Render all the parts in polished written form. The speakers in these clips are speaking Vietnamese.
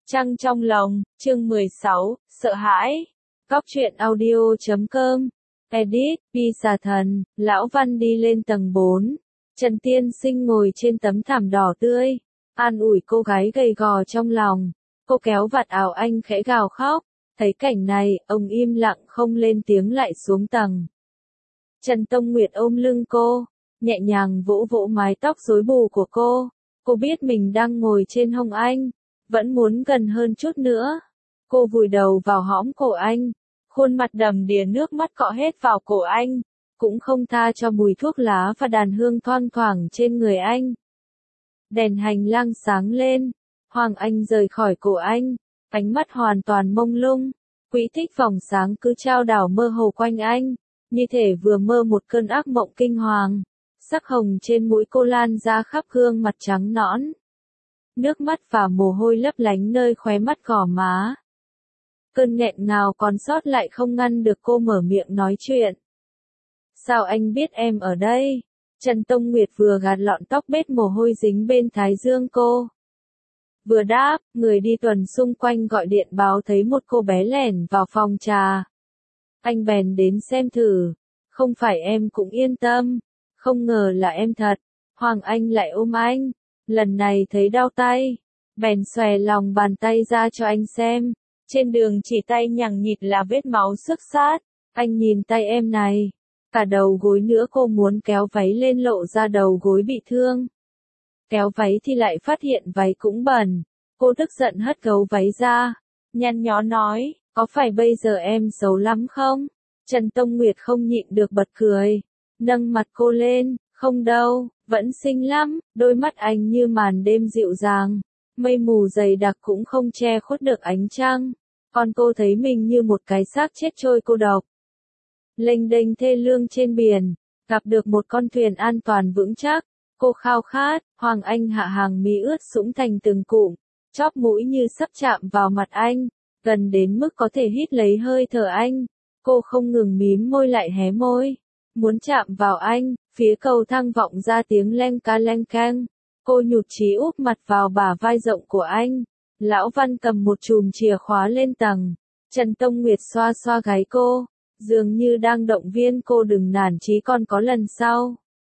Trăng trong lòng, chương 16, sợ hãi. Góc truyện audio.com. Edit, Pi xà thần, Lão Văn đi lên tầng 4. Trần Tiên Sinh ngồi trên tấm thảm đỏ tươi, an ủi cô gái gầy gò trong lòng. Cô kéo vạt áo anh khẽ gào khóc. Thấy cảnh này, ông im lặng không lên tiếng lại xuống tầng. Trần Tông Nguyệt ôm lưng cô, nhẹ nhàng vỗ vỗ mái tóc rối bù của cô. Cô biết mình đang ngồi trên hông anh, vẫn muốn gần hơn chút nữa. Cô vùi đầu vào hõm cổ anh, khuôn mặt đầm đìa nước mắt cọ hết vào cổ anh, cũng không tha cho mùi thuốc lá và đàn hương thoang thoảng trên người anh. Đèn hành lang sáng lên, Hoàng Anh rời khỏi cổ anh, ánh mắt hoàn toàn mông lung, quỹ tích vòng sáng cứ trao đảo mơ hồ quanh anh, như thể vừa mơ một cơn ác mộng kinh hoàng. Sắc hồng trên mũi cô lan ra khắp gương mặt trắng nõn. Nước mắt và mồ hôi lấp lánh nơi khóe mắt gò má. Cơn nghẹn ngào còn sót lại không ngăn được cô mở miệng nói chuyện. Sao anh biết em ở đây? Trần Tông Nguyệt vừa gạt lọn tóc bết mồ hôi dính bên thái dương cô. Vừa đáp, người đi tuần xung quanh gọi điện báo thấy một cô bé lẻn vào phòng trà. Anh bèn đến xem thử. Không phải em cũng yên tâm. Không ngờ là em thật. Hoàng Anh lại ôm anh. Lần này thấy đau tay, bèn xòe lòng bàn tay ra cho anh xem. Trên đường chỉ tay nhằng nhịt là vết máu xước xát. Anh nhìn tay em này. Cả đầu gối nữa. Cô muốn kéo váy lên lộ ra đầu gối bị thương. Kéo váy thì lại phát hiện váy cũng bẩn. Cô tức giận hất gấu váy ra, nhăn nhó nói, có phải bây giờ em xấu lắm không? Trần Tông Nguyệt không nhịn được bật cười, nâng mặt cô lên, không đâu, vẫn xinh lắm. Đôi mắt anh như màn đêm dịu dàng, mây mù dày đặc cũng không che khuất được ánh trăng. Còn cô thấy mình như một cái xác chết trôi cô độc, lênh đênh thê lương trên biển, gặp được một con thuyền an toàn vững chắc. Cô khao khát. Hoàng Anh hạ hàng mi ướt sũng thành từng cụm, chóp mũi như sắp chạm vào mặt anh, gần đến mức có thể hít lấy hơi thở anh. Cô không ngừng mím môi lại hé môi, muốn chạm vào anh. Phía cầu thang vọng ra tiếng leng ca leng keng. Cô nhụt chí úp mặt vào bả vai rộng của anh. Lão Văn cầm một chùm chìa khóa lên tầng. Trần Tông Nguyệt xoa xoa gáy cô, dường như đang động viên cô đừng nản chí còn có lần sau.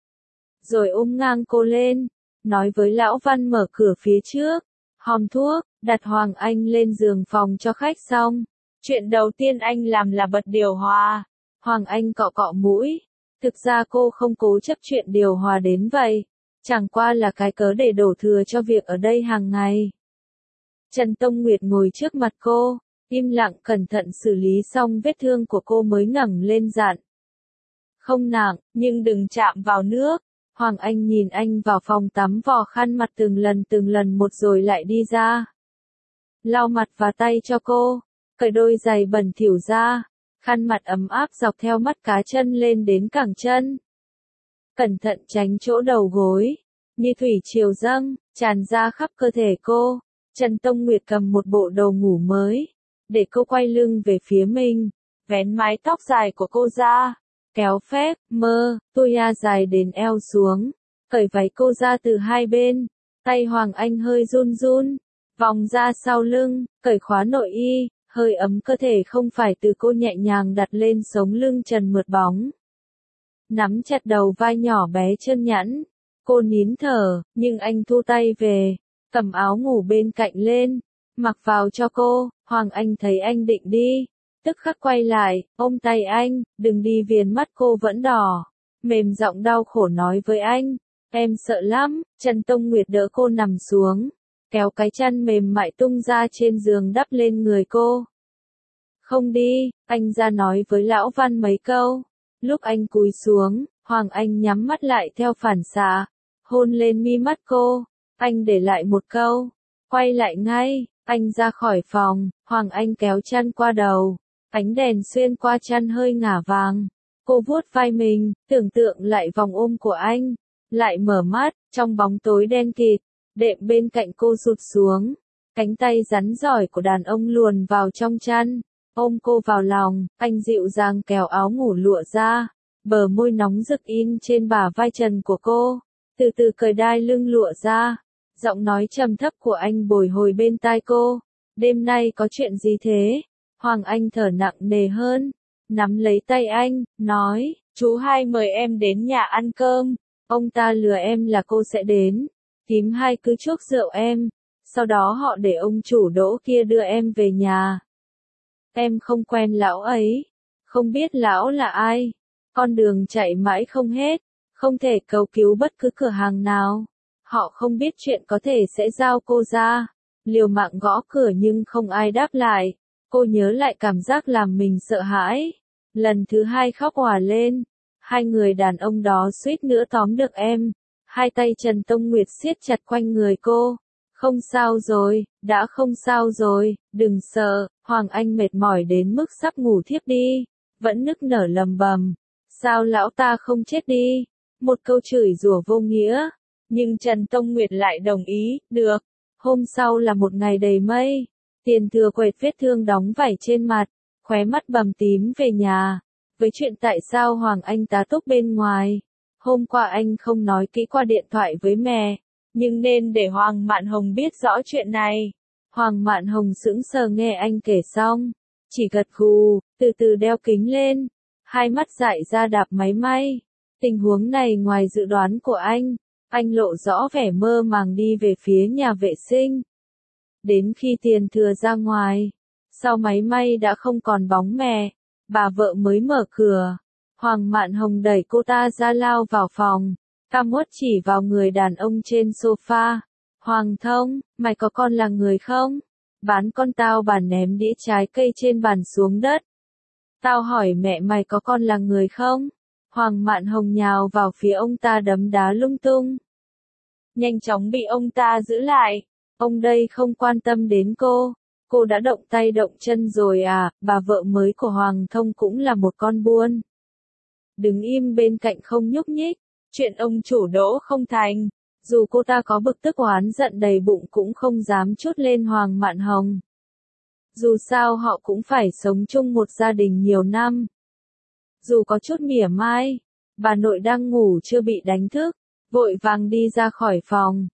Rồi ôm ngang cô lên, nói với Lão Văn mở cửa phía trước, hòm thuốc, đặt Hoàng Anh lên giường phòng cho khách xong. Chuyện đầu tiên anh làm là bật điều hòa. Hoàng Anh cọ cọ mũi. Thực ra cô không cố chấp chuyện điều hòa đến vậy, chẳng qua là cái cớ để đổ thừa cho việc ở đây hàng ngày. Trần Tông Nguyệt ngồi trước mặt cô, im lặng cẩn thận xử lý xong vết thương của cô mới ngẩng lên dặn. Không nặng, nhưng đừng chạm vào nước. Hoàng Anh nhìn anh vào phòng tắm vò khăn mặt từng lần một rồi lại đi ra. Lau mặt và tay cho cô, cởi đôi giày bẩn thỉu ra, khăn mặt ấm áp dọc theo mắt cá chân lên đến cẳng chân. Cẩn thận tránh chỗ đầu gối, như thủy triều dâng, tràn ra khắp cơ thể cô. Trần Tông Nguyệt cầm một bộ đồ ngủ mới, để cô quay lưng về phía mình, vén mái tóc dài của cô ra. Kéo phép, tôi dài đến eo xuống, cởi váy cô ra từ hai bên, tay Hoàng Anh hơi run run, vòng ra sau lưng, cởi khóa nội y, hơi ấm cơ thể không phải từ cô nhẹ nhàng đặt lên sống lưng trần mượt bóng. Nắm chặt đầu vai nhỏ bé chân nhẵn, cô nín thở, nhưng anh thu tay về, cầm áo ngủ bên cạnh lên, mặc vào cho cô. Hoàng Anh thấy anh định đi, tức khắc quay lại, ôm tay anh, đừng đi. Viền mắt cô vẫn đỏ, mềm giọng đau khổ nói với anh, em sợ lắm. Trần Tông Nguyệt đỡ cô nằm xuống, kéo cái chăn mềm mại tung ra trên giường đắp lên người cô. Không đi, anh ra nói với Lão Văn mấy câu. Lúc anh cúi xuống, Hoàng Anh nhắm mắt lại theo phản xạ, hôn lên mi mắt cô. Anh để lại một câu, quay lại ngay. Anh ra khỏi phòng, Hoàng Anh kéo chăn qua đầu. Ánh đèn xuyên qua chăn hơi ngả vàng. Cô vuốt vai mình, tưởng tượng lại vòng ôm của anh. Lại mở mắt, trong bóng tối đen kịt, đệm bên cạnh cô rụt xuống. Cánh tay rắn giỏi của đàn ông luồn vào trong chăn, ôm cô vào lòng. Anh dịu dàng kéo áo ngủ lụa ra, bờ môi nóng rực in trên bả vai trần của cô. Từ từ cởi đai lưng lụa ra, giọng nói trầm thấp của anh bồi hồi bên tai cô. đêm nay có chuyện gì thế? Hoàng Anh thở nặng nề hơn, nắm lấy tay anh, nói, chú hai mời em đến nhà ăn cơm, ông ta lừa em là cô sẽ đến, tím hai cứ chuốc rượu em, sau đó họ để ông chủ Đỗ kia đưa em về nhà. Em không quen lão ấy, không biết lão là ai, con đường chạy mãi không hết, không thể cầu cứu bất cứ cửa hàng nào. Họ không biết chuyện có thể sẽ giao cô ra, liều mạng gõ cửa nhưng không ai đáp lại. Cô nhớ lại cảm giác làm mình sợ hãi. Lần thứ hai khóc òa lên. Hai người đàn ông đó suýt nữa tóm được em. Hai tay Trần Tông Nguyệt siết chặt quanh người cô. Không sao rồi, đã không sao rồi, đừng sợ. Hoàng Anh mệt mỏi đến mức sắp ngủ thiếp đi. Vẫn nức nở lầm bầm. Sao lão ta không chết đi? Một câu chửi rủa vô nghĩa. Nhưng Trần Tông Nguyệt lại đồng ý, được. Hôm sau là một ngày đầy mây. Tiền Thừa quệt vết thương đóng vảy trên mặt, khóe mắt bầm tím về nhà. Với chuyện tại sao Hoàng Anh tá túc bên ngoài. Hôm qua anh không nói kỹ qua điện thoại với mẹ, nhưng nên để Hoàng Mạn Hồng biết rõ chuyện này. Hoàng Mạn Hồng sững sờ nghe anh kể xong, chỉ gật gù, từ từ đeo kính lên, hai mắt dại ra đạp máy may. Tình huống này ngoài dự đoán của anh lộ rõ vẻ mơ màng đi về phía nhà vệ sinh. Đến khi Tiền Thừa ra ngoài, sau máy may đã không còn bóng mẹ, bà vợ mới mở cửa. Hoàng Mạn Hồng đẩy cô ta ra lao vào phòng, căm uất chỉ vào người đàn ông trên sofa. Hoàng Thông, mày có con là người không? Bán con tao bà ném đĩa trái cây trên bàn xuống đất. Tao hỏi mẹ mày có con là người không? Hoàng Mạn Hồng nhào vào phía ông ta đấm đá lung tung. Nhanh chóng bị ông ta giữ lại. Ông đây không quan tâm đến cô đã động tay động chân rồi à, bà vợ mới của Hoàng Thông cũng là một con buôn. Đứng im bên cạnh không nhúc nhích, chuyện ông chủ Đỗ không thành, dù cô ta có bực tức oán giận đầy bụng cũng không dám trút lên Hoàng Mạn Hồng. Dù sao họ cũng phải sống chung một gia đình nhiều năm. Dù có chút mỉa mai, bà nội đang ngủ chưa bị đánh thức, vội vàng đi ra khỏi phòng.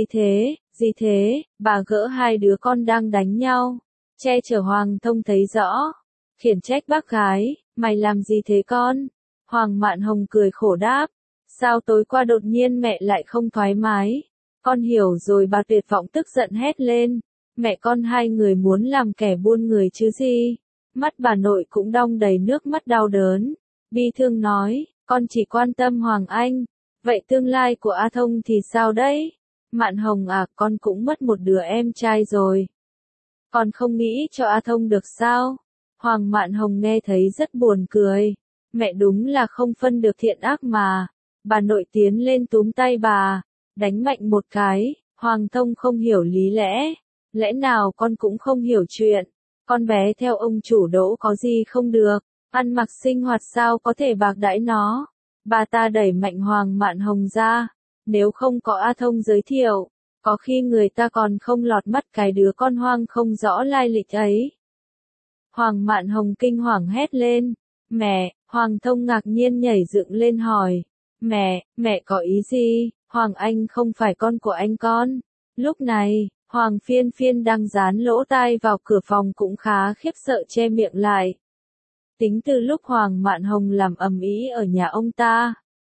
Gì thế, bà gỡ hai đứa con đang đánh nhau, che chở Hoàng Thông thấy rõ, khiển trách bác gái, mày làm gì thế con? Hoàng Mạn Hồng cười khổ đáp, sao tối qua đột nhiên mẹ lại không thoải mái? Con hiểu rồi, bà tuyệt vọng tức giận hét lên, mẹ con hai người muốn làm kẻ buôn người chứ gì? Mắt bà nội cũng đong đầy nước mắt đau đớn, bi thương nói, con chỉ quan tâm Hoàng Anh, vậy tương lai của A Thông thì sao đấy? Mạn Hồng à, con cũng mất một đứa em trai rồi. Con không nghĩ cho A Thông được sao? Hoàng Mạn Hồng nghe thấy rất buồn cười. Mẹ đúng là không phân được thiện ác mà. Bà nội tiến lên túm tay bà, đánh mạnh một cái. Hoàng Thông không hiểu lý lẽ. Lẽ nào con cũng không hiểu chuyện? Con bé theo ông chủ Đỗ có gì không được? Ăn mặc sinh hoạt sao có thể bạc đãi nó? Bà ta đẩy mạnh Hoàng Mạn Hồng ra. Nếu không có A Thông giới thiệu, có khi người ta còn không lọt mắt cái đứa con hoang không rõ lai lịch ấy. Hoàng Mạn Hồng kinh hoàng hét lên. Mẹ, Hoàng Thông ngạc nhiên nhảy dựng lên hỏi. Mẹ có ý gì? Hoàng Anh không phải con của anh con. Lúc này, Hoàng Phiên Phiên đang dán lỗ tai vào cửa phòng cũng khá khiếp sợ che miệng lại. Tính từ lúc Hoàng Mạn Hồng làm ầm ĩ ở nhà ông ta,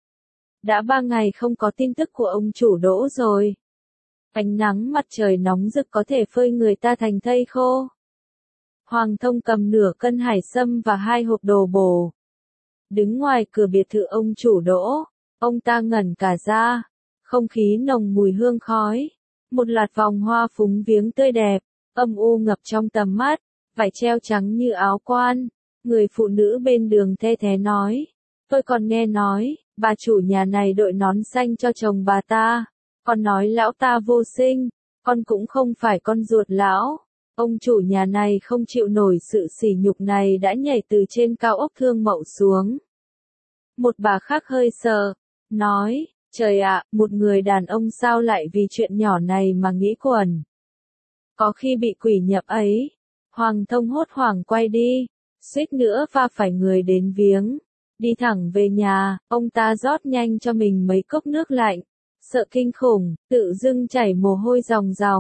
đã 3 ngày không có tin tức của ông chủ Đỗ rồi. Ánh nắng mặt trời nóng rực có thể phơi người ta thành thây khô. Hoàng Thông cầm nửa cân hải sâm và 2 hộp đồ bổ. Đứng ngoài cửa biệt thự ông chủ Đỗ, ông ta ngẩn cả ra. Không khí nồng mùi hương khói. Một loạt vòng hoa phúng viếng tươi đẹp, âm u ngập trong tầm mắt, vải treo trắng như áo quan. Người phụ nữ bên đường the thé nói. Tôi còn nghe nói, bà chủ nhà này đội nón xanh cho chồng bà ta. Còn nói lão ta vô sinh, con cũng không phải con ruột lão. Ông chủ nhà này không chịu nổi sự sỉ nhục này đã nhảy từ trên cao ốc Thương Mậu xuống. Một bà khác hơi sợ, nói, trời ạ, một người đàn ông sao lại vì chuyện nhỏ này mà nghĩ quẩn. Có khi bị quỷ nhập ấy. Hoàng Thông hốt hoảng quay đi, suýt nữa va phải người đến viếng. Đi thẳng về nhà, ông ta rót nhanh cho mình mấy cốc nước lạnh. Sợ kinh khủng, tự dưng chảy mồ hôi ròng ròng.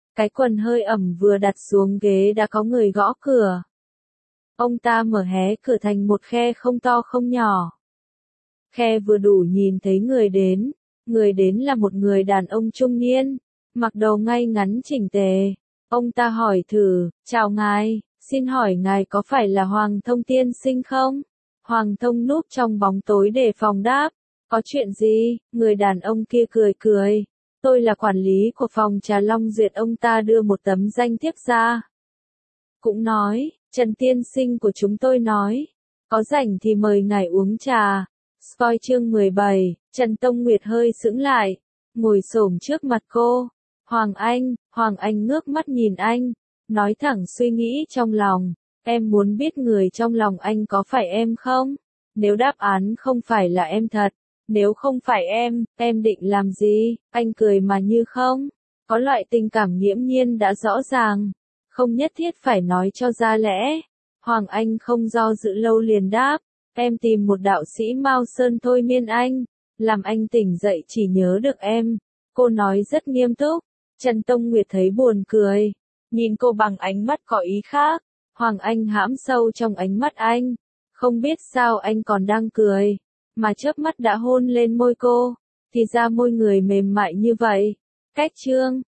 Cái quần hơi ẩm vừa đặt xuống ghế đã có người gõ cửa. Ông ta mở hé cửa thành một khe không to không nhỏ. Khe vừa đủ nhìn thấy người đến là một người đàn ông trung niên, mặc đồ ngay ngắn chỉnh tề. Ông ta hỏi thử, chào ngài, xin hỏi ngài có phải là Hoàng Thông tiên sinh không? Hoàng Thông núp trong bóng tối để phòng đáp, có chuyện gì? Người đàn ông kia cười cười, tôi là quản lý của phòng trà Long Duyệt. Ông ta đưa một tấm danh thiếp ra. Cũng nói, Trần tiên sinh của chúng tôi nói, có rảnh thì mời ngài uống trà. Spoil chương 17, Trần Tông Nguyệt hơi sững lại, ngồi xổm trước mặt cô. Hoàng Anh ngước mắt nhìn anh, nói thẳng suy nghĩ trong lòng, em muốn biết người trong lòng anh có phải em không? Nếu đáp án không phải là em thật, nếu không phải em định làm gì? Anh cười mà như không, có loại tình cảm nghiễm nhiên đã rõ ràng, không nhất thiết phải nói cho ra lẽ. Hoàng Anh không do dự lâu liền đáp, em tìm một đạo sĩ Mao Sơn thôi miên anh, làm anh tỉnh dậy chỉ nhớ được em. Cô nói rất nghiêm túc. Trần Tông Nguyệt thấy buồn cười, nhìn cô bằng ánh mắt có ý khác. Hoàng Anh hãm sâu trong ánh mắt anh, không biết sao anh còn đang cười, mà chớp mắt đã hôn lên môi cô, thì ra môi người mềm mại như vậy. Cách chương